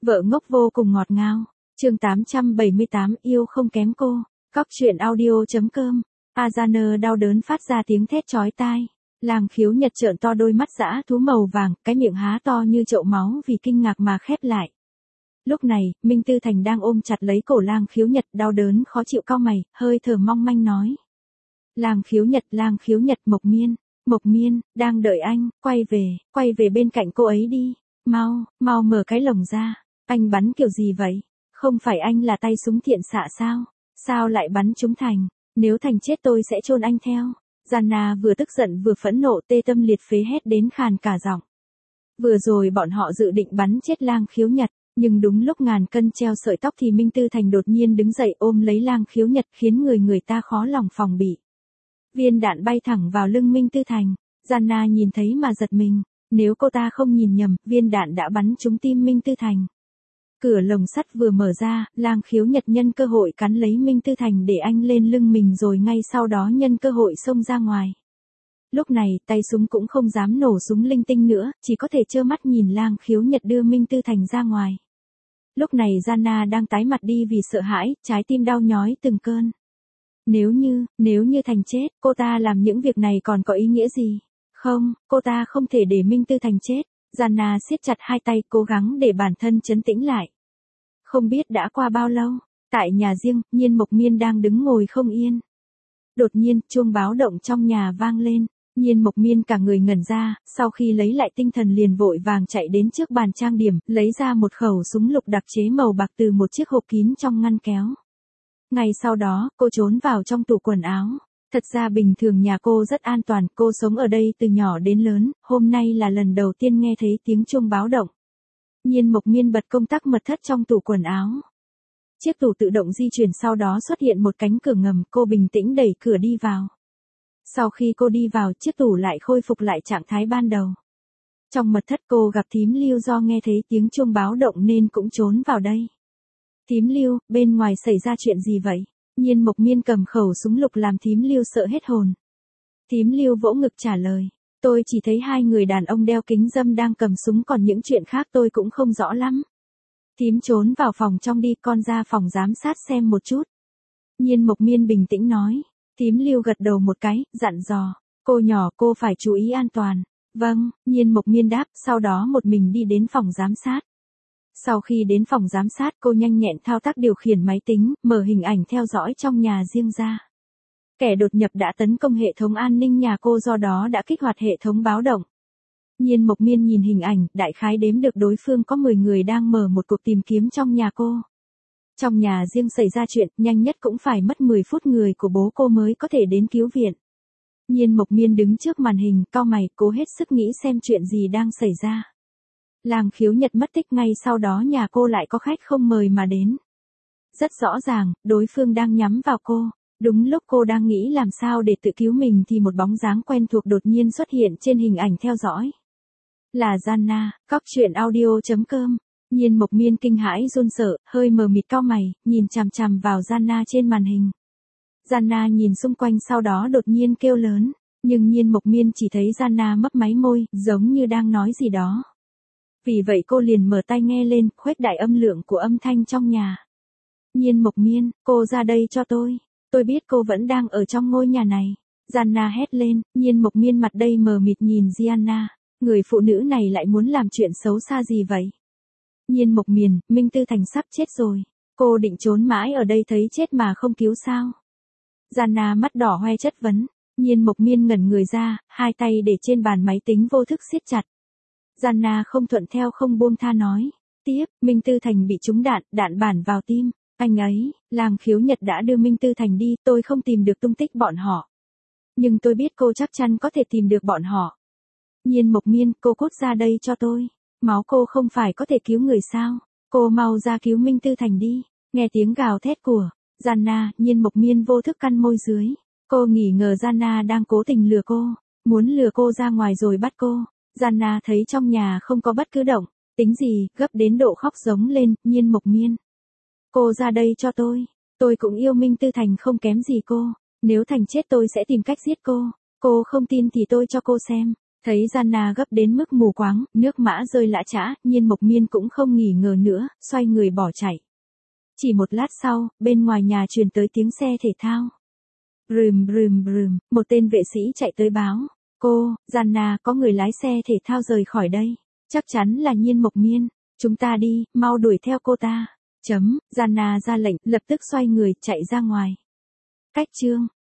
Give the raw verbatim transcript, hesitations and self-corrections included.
Vợ ngốc vô cùng ngọt ngào. Chương tám trăm bảy mươi tám yêu không kém cô. Cóc truyện audio.com. Azana đau đớn phát ra tiếng thét chói tai. Lang Khiếu Nhật trợn to đôi mắt dã thú màu vàng, cái miệng há to như chậu máu vì kinh ngạc mà khép lại. Lúc này, Minh Tư Thành đang ôm chặt lấy cổ Lang Khiếu Nhật, đau đớn khó chịu cau mày, hơi thở mong manh nói. Lang Khiếu Nhật, Lang Khiếu Nhật, Mộc Miên, Mộc Miên, đang đợi anh, quay về, quay về bên cạnh cô ấy đi, mau, mau mở cái lồng ra, anh bắn kiểu gì vậy? Không phải anh là tay súng thiện xạ sao? Sao lại bắn trúng Thành? Nếu Thành chết tôi sẽ chôn anh theo. Gianna vừa tức giận vừa phẫn nộ, tê tâm liệt phế hét đến khàn cả giọng. Vừa rồi bọn họ dự định bắn chết Lang Khiếu Nhật, nhưng đúng lúc ngàn cân treo sợi tóc thì Minh Tư Thành đột nhiên đứng dậy ôm lấy Lang Khiếu Nhật, khiến người người ta khó lòng phòng bị. Viên đạn bay thẳng vào lưng Minh Tư Thành. Gianna nhìn thấy mà giật mình, nếu cô ta không nhìn nhầm, viên đạn đã bắn trúng tim Minh Tư Thành. Cửa lồng sắt vừa mở ra, Lang Khiếu Nhật nhân cơ hội cắn lấy Minh Tư Thành để anh lên lưng mình, rồi ngay sau đó nhân cơ hội xông ra ngoài. Lúc này, tay súng cũng không dám nổ súng linh tinh nữa, chỉ có thể trơ mắt nhìn Lang Khiếu Nhật đưa Minh Tư Thành ra ngoài. Lúc này Gianna đang tái mặt đi vì sợ hãi, trái tim đau nhói từng cơn. Nếu như, nếu như Thành chết, cô ta làm những việc này còn có ý nghĩa gì? Không, cô ta không thể để Minh Tư Thành chết. Gianna siết chặt hai tay, cố gắng để bản thân trấn tĩnh lại. Không biết đã qua bao lâu, tại nhà riêng, Nhiên Mộc Miên đang đứng ngồi không yên. Đột nhiên, chuông báo động trong nhà vang lên. Nhiên Mộc Miên cả người ngẩn ra, sau khi lấy lại tinh thần liền vội vàng chạy đến trước bàn trang điểm, lấy ra một khẩu súng lục đặc chế màu bạc từ một chiếc hộp kín trong ngăn kéo. Ngay sau đó, cô trốn vào trong tủ quần áo. Thật ra bình thường nhà cô rất an toàn, cô sống ở đây từ nhỏ đến lớn, hôm nay là lần đầu tiên nghe thấy tiếng chuông báo động. Nhiên Mộc Miên bật công tắc mật thất trong tủ quần áo. Chiếc tủ tự động di chuyển, sau đó xuất hiện một cánh cửa ngầm, cô bình tĩnh đẩy cửa đi vào. Sau khi cô đi vào, chiếc tủ lại khôi phục lại trạng thái ban đầu. Trong mật thất cô gặp Thím Lưu, do nghe thấy tiếng chuông báo động nên cũng trốn vào đây. Thím Lưu, bên ngoài xảy ra chuyện gì vậy? Nhiên Mộc Miên cầm khẩu súng lục làm Thím Lưu sợ hết hồn. Thím Lưu vỗ ngực trả lời, tôi chỉ thấy hai người đàn ông đeo kính râm đang cầm súng, còn những chuyện khác tôi cũng không rõ lắm. Thím trốn vào phòng trong đi, con ra phòng giám sát xem một chút. Nhiên Mộc Miên bình tĩnh nói. Thím Lưu gật đầu một cái, dặn dò, cô nhỏ cô phải chú ý an toàn. Vâng, Nhiên Mộc Miên đáp, sau đó một mình đi đến phòng giám sát. Sau khi đến phòng giám sát, cô nhanh nhẹn thao tác điều khiển máy tính, mở hình ảnh theo dõi trong nhà riêng ra. Kẻ đột nhập đã tấn công hệ thống an ninh nhà cô, do đó đã kích hoạt hệ thống báo động. Nhiên Mộc Miên nhìn hình ảnh, đại khái đếm được đối phương có mười người đang mở một cuộc tìm kiếm trong nhà cô. Trong nhà riêng xảy ra chuyện, nhanh nhất cũng phải mất mười phút người của bố cô mới có thể đến cứu viện. Nhiên Mộc Miên đứng trước màn hình, cau mày, cố hết sức nghĩ xem chuyện gì đang xảy ra. Lang Khiếu Nhật mất tích, ngay sau đó nhà cô lại có khách không mời mà đến. Rất rõ ràng, đối phương đang nhắm vào cô. Đúng lúc cô đang nghĩ làm sao để tự cứu mình thì một bóng dáng quen thuộc đột nhiên xuất hiện trên hình ảnh theo dõi. Là Gianna. Cóc truyện audio.com. Nhiên Mộc Miên kinh hãi run sợ, hơi mờ mịt cau mày, nhìn chằm chằm vào Gianna trên màn hình. Gianna nhìn xung quanh, sau đó đột nhiên kêu lớn, nhưng Nhiên Mộc Miên chỉ thấy Gianna mấp máy môi, giống như đang nói gì đó. Vì vậy cô liền mở tai nghe lên, khuếch đại âm lượng của âm thanh trong nhà. Nhiên Mộc Miên, cô ra đây cho tôi. Tôi biết cô vẫn đang ở trong ngôi nhà này. Gianna hét lên. Nhiên Mộc Miên mặt đầy mờ mịt nhìn Gianna. Người phụ nữ này lại muốn làm chuyện xấu xa gì vậy? Nhiên Mộc Miên, Minh Tư Thành sắp chết rồi. Cô định trốn mãi ở đây thấy chết mà không cứu sao? Gianna mắt đỏ hoe chất vấn. Nhiên Mộc Miên ngẩn người ra, hai tay để trên bàn máy tính vô thức siết chặt. Gianna không thuận theo không buông tha nói. Tiếp, Minh Tư Thành bị trúng đạn, đạn bản vào tim. Anh ấy, Lang Khiếu Nhật đã đưa Minh Tư Thành đi, tôi không tìm được tung tích bọn họ. Nhưng tôi biết cô chắc chắn có thể tìm được bọn họ. Nhiên Mộc Miên, cô cút ra đây cho tôi. Máu cô không phải có thể cứu người sao? Cô mau ra cứu Minh Tư Thành đi. Nghe tiếng gào thét của Gianna, Nhiên Mộc Miên vô thức cắn môi dưới. Cô nghi ngờ Gianna đang cố tình lừa cô, muốn lừa cô ra ngoài rồi bắt cô. Gianna thấy trong nhà không có bất cứ động tính gì, gấp đến độ khóc giống lên. Nhiên Mộc Miên, cô ra đây cho tôi. Tôi cũng yêu Minh Tư Thành không kém gì cô. Nếu Thành chết tôi sẽ tìm cách giết cô. Cô không tin thì tôi cho cô xem. Thấy Gianna gấp đến mức mù quáng, nước mã rơi lã chã, Nhiên Mộc Miên cũng không nghỉ ngờ nữa, xoay người bỏ chạy. Chỉ một lát sau, bên ngoài nhà truyền tới tiếng xe thể thao. Rừm rừm rừm, một tên vệ sĩ chạy tới báo. Cô, Gianna, có người lái xe thể thao rời khỏi đây. Chắc chắn là Nhiên Mộc Miên. Chúng ta đi, mau đuổi theo cô ta. Chấm, Gianna ra lệnh, lập tức xoay người, chạy ra ngoài. Cách chương.